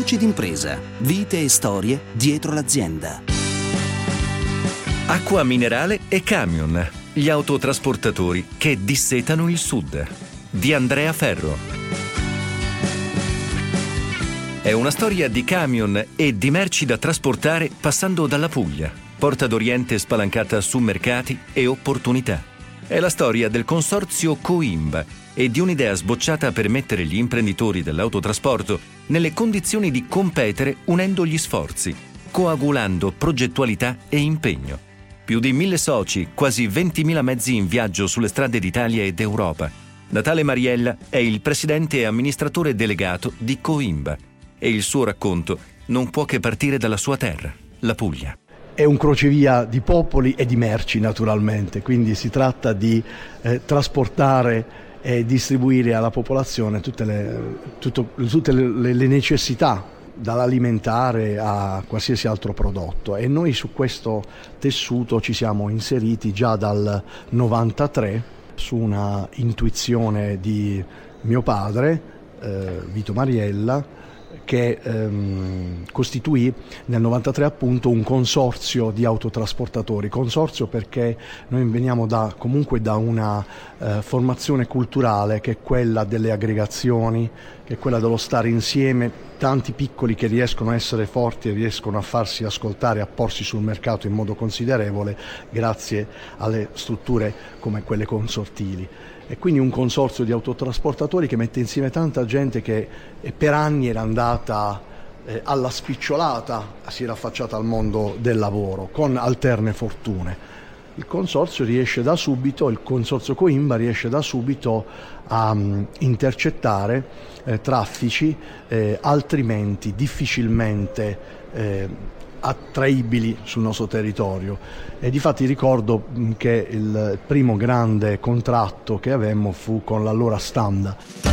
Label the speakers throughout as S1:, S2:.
S1: Voci d'impresa, vite e storie dietro l'azienda.
S2: Acqua minerale e camion, gli autotrasportatori che dissetano il Sud, di Andrea Ferro. È una storia di camion e di merci da trasportare passando dalla Puglia, porta d'Oriente spalancata su mercati e opportunità. È la storia del consorzio Coimba e di un'idea sbocciata per mettere gli imprenditori dell'autotrasporto nelle condizioni di competere unendo gli sforzi, coagulando progettualità e impegno. Più di 1.000 soci, quasi 20.000 mezzi in viaggio sulle strade d'Italia e d'Europa. Natale Mariella è il presidente e amministratore delegato di Coimba e il suo racconto non può che partire dalla sua terra, la Puglia.
S3: È un crocevia di popoli e di merci naturalmente, quindi si tratta di trasportare e distribuire alla popolazione tutte le necessità, dall'alimentare a qualsiasi altro prodotto, e noi su questo tessuto ci siamo inseriti già dal 93 su una intuizione di mio padre, Vito Mariella, che costituì nel 93 appunto un consorzio di autotrasportatori. Consorzio perché noi veniamo comunque da una formazione culturale che è quella delle aggregazioni, che è quella dello stare insieme, tanti piccoli che riescono a essere forti e riescono a farsi ascoltare, a porsi sul mercato in modo considerevole grazie alle strutture come quelle consortili. E quindi un consorzio di autotrasportatori che mette insieme tanta gente che per anni era andata alla spicciolata, si era affacciata al mondo del lavoro con alterne fortune. Il consorzio Coimba riesce da subito a intercettare traffici altrimenti difficilmente attraibili sul nostro territorio, e difatti ricordo che il primo grande contratto che avemmo fu con l'allora Standa.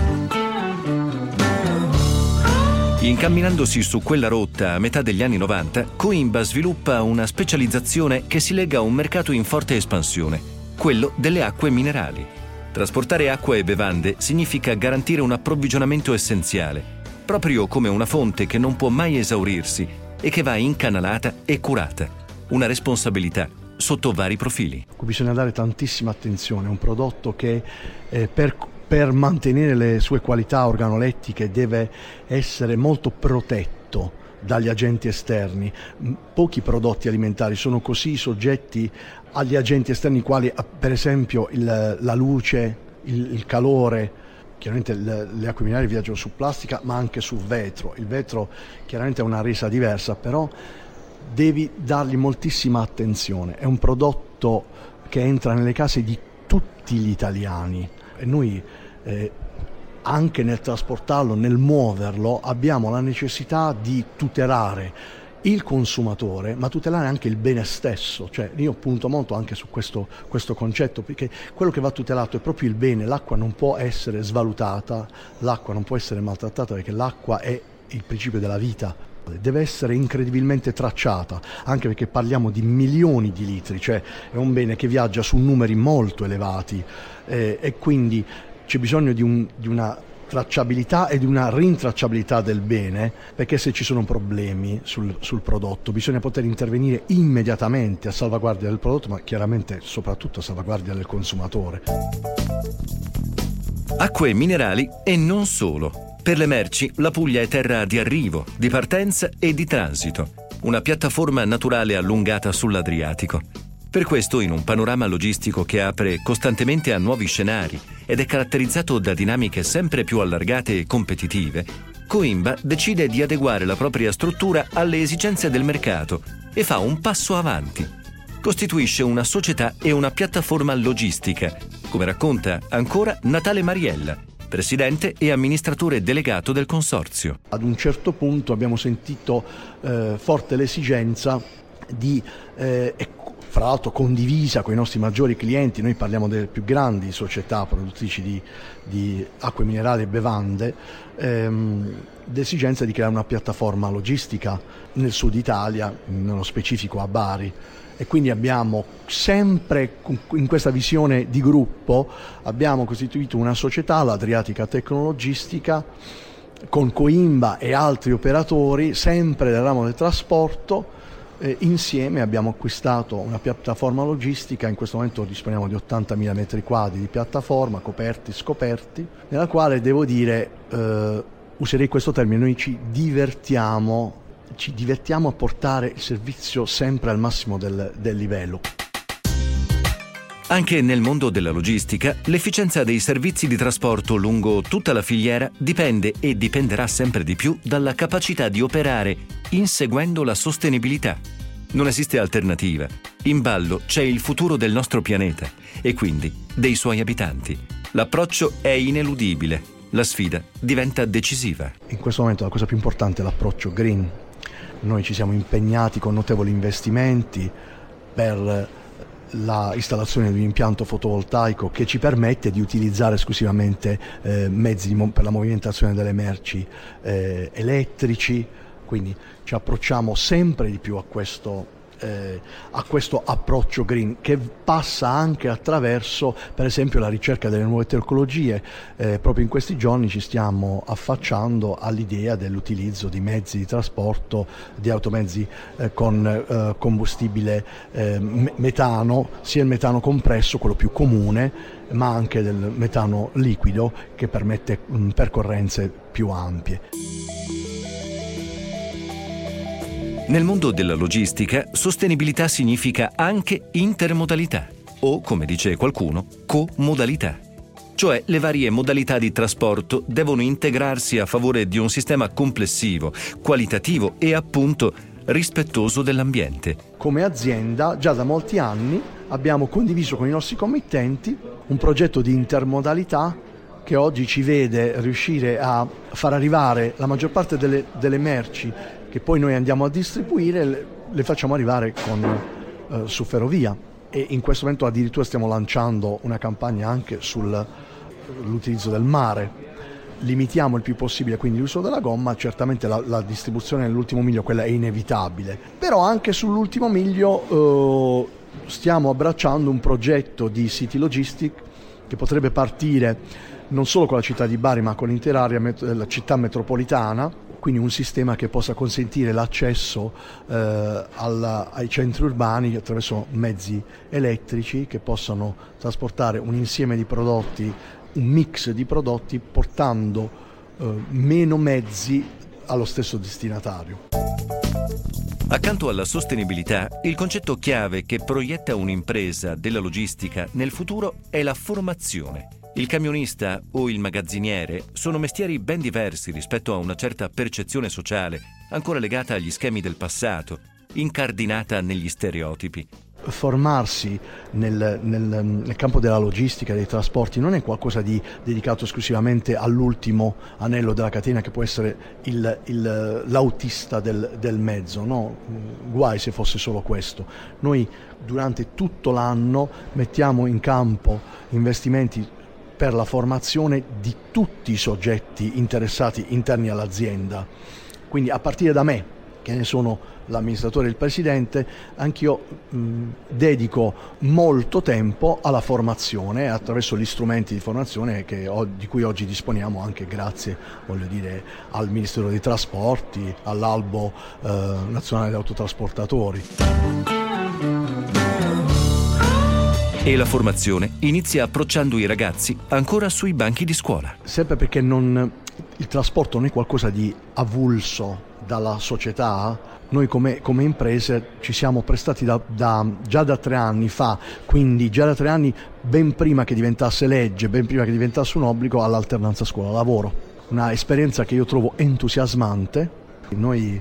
S2: Incamminandosi su quella rotta a metà degli anni 90, Coimba sviluppa una specializzazione che si lega a un mercato in forte espansione, quello delle acque minerali. Trasportare acqua e bevande significa garantire un approvvigionamento essenziale, proprio come una fonte che non può mai esaurirsi e che va incanalata e curata. Una responsabilità sotto vari profili.
S3: Bisogna dare tantissima attenzione, è un prodotto che per mantenere le sue qualità organolettiche deve essere molto protetto dagli agenti esterni. Pochi prodotti alimentari sono così soggetti agli agenti esterni quali per esempio la luce, il calore. Chiaramente le acque minerali viaggiano su plastica ma anche su vetro. Il vetro chiaramente ha una resa diversa, però devi dargli moltissima attenzione. È un prodotto che entra nelle case di tutti gli italiani e noi anche nel trasportarlo, nel muoverlo, abbiamo la necessità di tutelare il consumatore, ma tutelare anche il bene stesso. Cioè io punto molto anche su questo concetto, perché quello che va tutelato è proprio il bene. L'acqua non può essere svalutata, l'acqua non può essere maltrattata, perché l'acqua è il principio della vita. Deve essere incredibilmente tracciata, anche perché parliamo di milioni di litri, cioè è un bene che viaggia su numeri molto elevati e quindi c'è bisogno di una tracciabilità e di una rintracciabilità del bene, perché se ci sono problemi sul prodotto bisogna poter intervenire immediatamente a salvaguardia del prodotto, ma chiaramente soprattutto a salvaguardia del consumatore.
S2: Acque minerali e non solo. Per le merci la Puglia è terra di arrivo, di partenza e di transito, una piattaforma naturale allungata sull'Adriatico. Per questo, in un panorama logistico che apre costantemente a nuovi scenari ed è caratterizzato da dinamiche sempre più allargate e competitive, Coimba decide di adeguare la propria struttura alle esigenze del mercato e fa un passo avanti. Costituisce una società e una piattaforma logistica, come racconta ancora Natale Mariella, presidente e amministratore delegato del consorzio.
S3: Ad un certo punto abbiamo sentito forte l'esigenza di fra l'altro condivisa con i nostri maggiori clienti, noi parliamo delle più grandi società produttrici di acque minerali e bevande, l'esigenza di creare una piattaforma logistica nel sud Italia, nello specifico a Bari. E quindi abbiamo sempre, in questa visione di gruppo, abbiamo costituito una società, l'Adriatica Tecnologistica, con Coimba e altri operatori, sempre del ramo del trasporto. Insieme abbiamo acquistato una piattaforma logistica, in questo momento disponiamo di 80.000 metri quadri di piattaforma, coperti, scoperti, nella quale devo dire, userei questo termine, noi ci divertiamo a portare il servizio sempre al massimo del livello.
S2: Anche nel mondo della logistica, l'efficienza dei servizi di trasporto lungo tutta la filiera dipende e dipenderà sempre di più dalla capacità di operare inseguendo la sostenibilità. Non esiste alternativa. In ballo c'è il futuro del nostro pianeta e quindi dei suoi abitanti. L'approccio è ineludibile, la sfida diventa decisiva.
S3: In questo momento la cosa più importante è l'approccio green. Noi ci siamo impegnati con notevoli investimenti per la installazione di un impianto fotovoltaico che ci permette di utilizzare esclusivamente mezzi per la movimentazione delle merci elettrici, quindi ci approcciamo sempre di più a questo approccio green, che passa anche attraverso, per esempio, la ricerca delle nuove tecnologie. Proprio in questi giorni ci stiamo affacciando all'idea dell'utilizzo di mezzi di trasporto, di automezzi con combustibile metano, sia il metano compresso, quello più comune, ma anche del metano liquido, che permette percorrenze più ampie.
S2: Nel mondo della logistica, sostenibilità significa anche intermodalità o, come dice qualcuno, comodalità. Cioè le varie modalità di trasporto devono integrarsi a favore di un sistema complessivo, qualitativo e appunto rispettoso dell'ambiente.
S3: Come azienda, già da molti anni abbiamo condiviso con i nostri committenti un progetto di intermodalità che oggi ci vede riuscire a far arrivare la maggior parte delle merci che poi noi andiamo a distribuire, le facciamo arrivare su ferrovia, e in questo momento addirittura stiamo lanciando una campagna anche sull'utilizzo del mare. Limitiamo il più possibile quindi l'uso della gomma. Certamente la distribuzione nell'ultimo miglio, quella è inevitabile, però anche sull'ultimo miglio stiamo abbracciando un progetto di City Logistic che potrebbe partire non solo con la città di Bari ma con l'intera area della città metropolitana, quindi un sistema che possa consentire l'accesso ai centri urbani attraverso mezzi elettrici che possano trasportare un insieme di prodotti, un mix di prodotti, portando meno mezzi allo stesso destinatario.
S2: Accanto alla sostenibilità, il concetto chiave che proietta un'impresa della logistica nel futuro è la formazione. Il camionista o il magazziniere sono mestieri ben diversi rispetto a una certa percezione sociale, ancora legata agli schemi del passato, incardinata negli stereotipi.
S3: Formarsi nel campo della logistica, dei trasporti, non è qualcosa di dedicato esclusivamente all'ultimo anello della catena, che può essere l'autista del mezzo, no? Guai se fosse solo questo. Noi durante tutto l'anno mettiamo in campo investimenti per la formazione di tutti i soggetti interessati interni all'azienda. Quindi a partire da me, che ne sono l'amministratore e il presidente, anch'io dedico molto tempo alla formazione attraverso gli strumenti di formazione di cui oggi disponiamo, anche grazie, al Ministero dei Trasporti, all'Albo Nazionale degli Autotrasportatori.
S2: E la formazione inizia approcciando i ragazzi ancora sui banchi di scuola.
S3: Sempre perché il trasporto non è qualcosa di avulso dalla società. Noi come imprese ci siamo prestati già da 3 anni fa, quindi già da 3 anni, ben prima che diventasse legge, ben prima che diventasse un obbligo, all'alternanza scuola-lavoro. Una esperienza che io trovo entusiasmante. Noi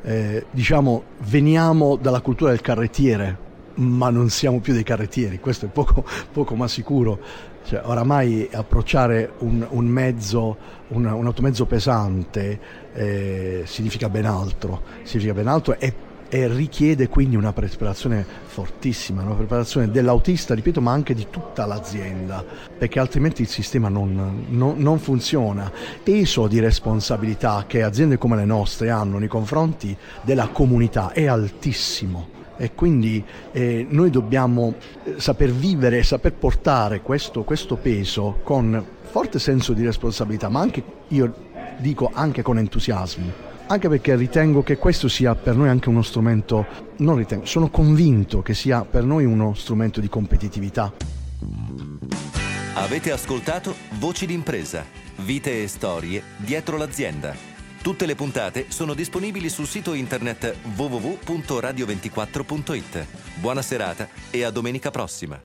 S3: veniamo dalla cultura del carrettiere, ma non siamo più dei carrettieri, questo è poco ma sicuro. Cioè, oramai approcciare un automezzo pesante significa ben altro e richiede quindi una preparazione fortissima, una preparazione dell'autista, ripeto, ma anche di tutta l'azienda, perché altrimenti il sistema non funziona. Peso di responsabilità che aziende come le nostre hanno nei confronti della comunità è altissimo. E quindi noi dobbiamo saper vivere e saper portare questo peso con forte senso di responsabilità, ma anche, io dico anche con entusiasmo. Anche perché ritengo che questo sia per noi anche uno strumento, sono convinto che sia per noi uno strumento di competitività.
S2: Avete ascoltato Voci d'impresa, vite e storie dietro l'azienda. Tutte le puntate sono disponibili sul sito internet www.radio24.it. Buona serata e a domenica prossima.